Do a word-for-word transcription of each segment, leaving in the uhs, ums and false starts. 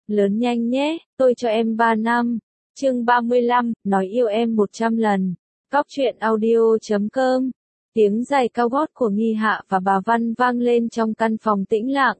lớn nhanh nhé, tôi cho em ba năm. Chương ba mươi lăm, nói yêu em một trăm lần. Cóc truyện audio chấm com. Tiếng giày cao gót của Nghi Hạ và bà Văn vang lên trong căn phòng tĩnh lặng.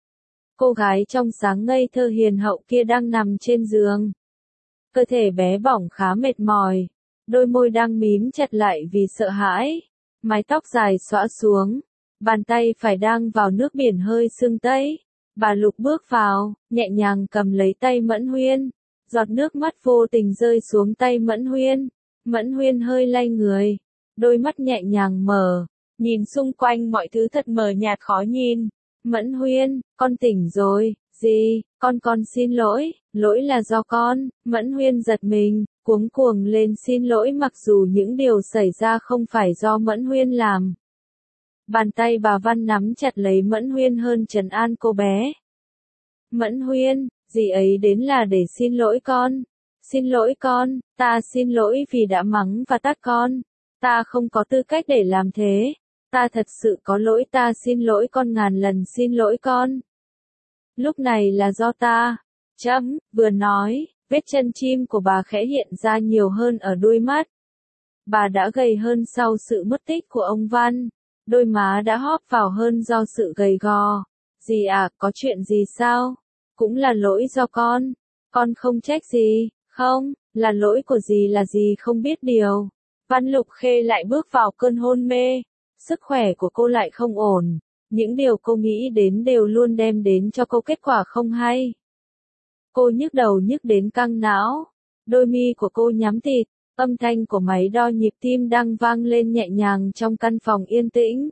Cô gái trong sáng ngây thơ hiền hậu kia đang nằm trên giường. Cơ thể bé bỏng khá mệt mỏi, đôi môi đang mím chặt lại vì sợ hãi, mái tóc dài xõa xuống, bàn tay phải đang vào nước biển hơi sưng tấy. Bà Lục bước vào, nhẹ nhàng cầm lấy tay Mẫn Huyên, giọt nước mắt vô tình rơi xuống tay Mẫn Huyên. Mẫn Huyên hơi lay người, đôi mắt nhẹ nhàng mở, nhìn xung quanh mọi thứ thật mờ nhạt khó nhìn. Mẫn Huyên, con tỉnh rồi, gì, con con xin lỗi, lỗi là do con. Mẫn Huyên giật mình, cuống cuồng lên xin lỗi mặc dù những điều xảy ra không phải do Mẫn Huyên làm. Bàn tay bà Văn nắm chặt lấy Mẫn Huyên hơn trấn an cô bé. Mẫn Huyên, dì ấy đến là để xin lỗi con. Xin lỗi con, ta xin lỗi vì đã mắng và tát con. Ta không có tư cách để làm thế. Ta thật sự có lỗi, ta xin lỗi con ngàn lần xin lỗi con. Lúc này là do ta. Chấm, vừa nói, vết chân chim của bà khẽ hiện ra nhiều hơn ở đuôi mắt. Bà đã gầy hơn sau sự mất tích của ông Văn. Đôi má đã hóp vào hơn do sự gầy gò. Dì à, có chuyện gì sao? Cũng là lỗi do con. Con không trách gì, không, là lỗi của dì là dì không biết điều. Văn Lục Khê lại bước vào cơn hôn mê. Sức khỏe của cô lại không ổn. Những điều cô nghĩ đến đều luôn đem đến cho cô kết quả không hay. Cô nhức đầu nhức đến căng não. Đôi mi của cô nhắm tịt. Âm thanh của máy đo nhịp tim đang vang lên nhẹ nhàng trong căn phòng yên tĩnh.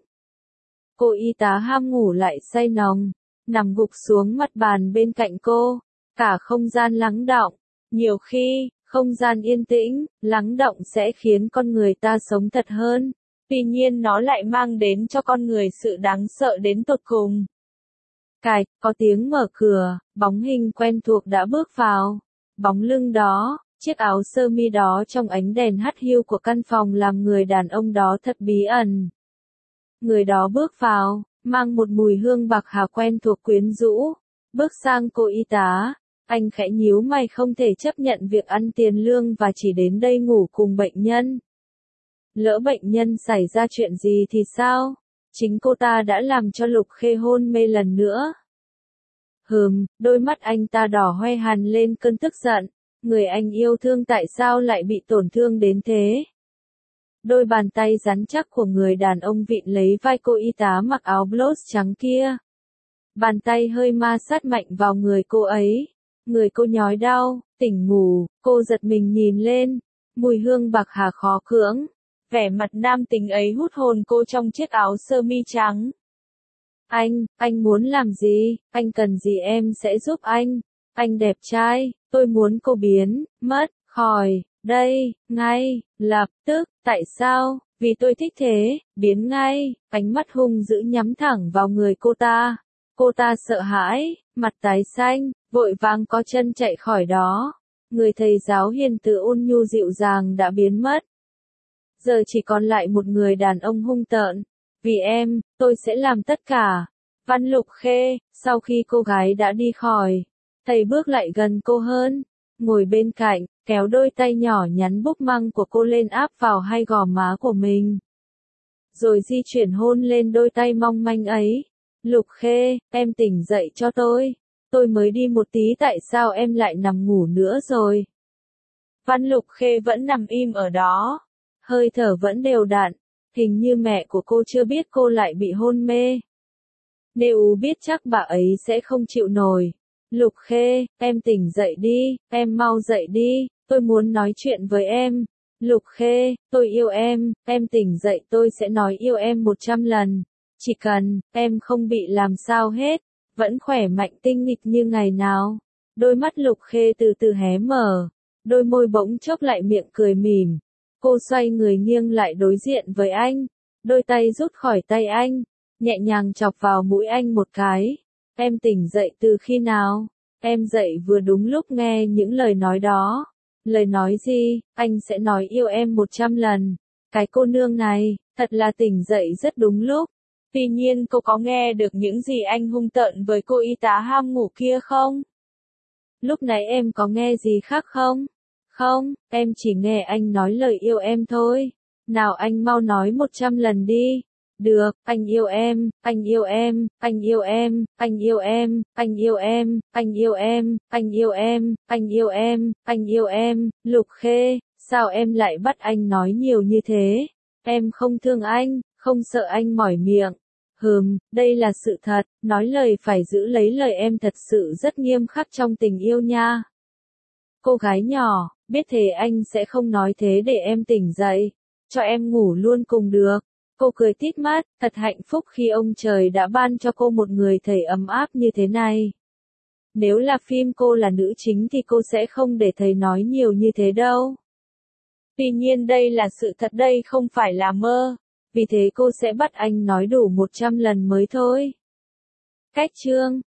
Cô y tá ham ngủ lại say nồng, nằm gục xuống mặt bàn bên cạnh cô. Cả không gian lắng đọng. Nhiều khi, không gian yên tĩnh, lắng đọng sẽ khiến con người ta sống thật hơn. Tuy nhiên nó lại mang đến cho con người sự đáng sợ đến tột cùng. Cạch, có tiếng mở cửa, bóng hình quen thuộc đã bước vào. Bóng lưng đó, chiếc áo sơ mi đó trong ánh đèn hắt hiu của căn phòng làm người đàn ông đó thật bí ẩn. Người đó bước vào, mang một mùi hương bạc hà quen thuộc quyến rũ. Bước sang cô y tá, anh khẽ nhíu mày không thể chấp nhận việc ăn tiền lương và chỉ đến đây ngủ cùng bệnh nhân. Lỡ bệnh nhân xảy ra chuyện gì thì sao? Chính cô ta đã làm cho Lục Khê hôn mê lần nữa. Hừm, đôi mắt anh ta đỏ hoe hằn lên cơn tức giận. Người anh yêu thương tại sao lại bị tổn thương đến thế? Đôi bàn tay rắn chắc của người đàn ông vịn lấy vai cô y tá mặc áo blouse trắng kia. Bàn tay hơi ma sát mạnh vào người cô ấy. Người cô nhói đau, tỉnh ngủ, cô giật mình nhìn lên. Mùi hương bạc hà khó cưỡng. Vẻ mặt nam tính ấy hút hồn cô trong chiếc áo sơ mi trắng. Anh, anh muốn làm gì? Anh cần gì em sẽ giúp anh. Anh đẹp trai, tôi muốn cô biến, mất, khỏi, đây, ngay, lập tức, tại sao? Vì tôi thích thế, biến ngay, ánh mắt hung dữ nhắm thẳng vào người cô ta. Cô ta sợ hãi, mặt tái xanh, vội vàng co chân chạy khỏi đó. Người thầy giáo hiền từ ôn nhu dịu dàng đã biến mất. Giờ chỉ còn lại một người đàn ông hung tợn. Vì em, tôi sẽ làm tất cả. Văn Lục Khê, sau khi cô gái đã đi khỏi, thầy bước lại gần cô hơn, ngồi bên cạnh, kéo đôi tay nhỏ nhắn búp măng của cô lên áp vào hai gò má của mình. Rồi di chuyển hôn lên đôi tay mong manh ấy. Lục Khê, em tỉnh dậy cho tôi. Tôi mới đi một tí tại sao em lại nằm ngủ nữa rồi? Văn Lục Khê vẫn nằm im ở đó. Hơi thở vẫn đều đặn. Hình như mẹ của cô chưa biết cô lại bị hôn mê. Nếu biết chắc bà ấy sẽ không chịu nổi. Lục Khê, em tỉnh dậy đi, em mau dậy đi, tôi muốn nói chuyện với em. Lục Khê, tôi yêu em, em tỉnh dậy tôi sẽ nói yêu em một trăm lần. Chỉ cần, em không bị làm sao hết, vẫn khỏe mạnh tinh nghịch như ngày nào. Đôi mắt Lục Khê từ từ hé mở, đôi môi bỗng chốc lại miệng cười mỉm. Cô xoay người nghiêng lại đối diện với anh, đôi tay rút khỏi tay anh, nhẹ nhàng chọc vào mũi anh một cái. Em tỉnh dậy từ khi nào? Em dậy vừa đúng lúc nghe những lời nói đó. Lời nói gì? Anh sẽ nói yêu em một trăm lần. Cái cô nương này, thật là tỉnh dậy rất đúng lúc. Tuy nhiên cô có nghe được những gì anh hung tợn với cô y tá ham ngủ kia không? Lúc nãy em có nghe gì khác không? Không, em chỉ nghe anh nói lời yêu em thôi. Nào anh mau nói một trăm lần đi. Được, anh yêu em, anh yêu em, anh yêu em, anh yêu em, anh yêu em, anh yêu em, anh yêu em, anh yêu em, anh yêu em, Lục Khê, sao em lại bắt anh nói nhiều như thế? Em không thương anh, không sợ anh mỏi miệng. Hừm, đây là sự thật, nói lời phải giữ lấy lời em thật sự rất nghiêm khắc trong tình yêu nha. Cô gái nhỏ, biết thế anh sẽ không nói thế để em tỉnh dậy, cho em ngủ luôn cùng được. Cô cười tít mắt, thật hạnh phúc khi ông trời đã ban cho cô một người thầy ấm áp như thế này. Nếu là phim cô là nữ chính thì cô sẽ không để thầy nói nhiều như thế đâu. Tuy nhiên đây là sự thật, đây không phải là mơ. Vì thế cô sẽ bắt anh nói đủ một trăm lần mới thôi. Cách chương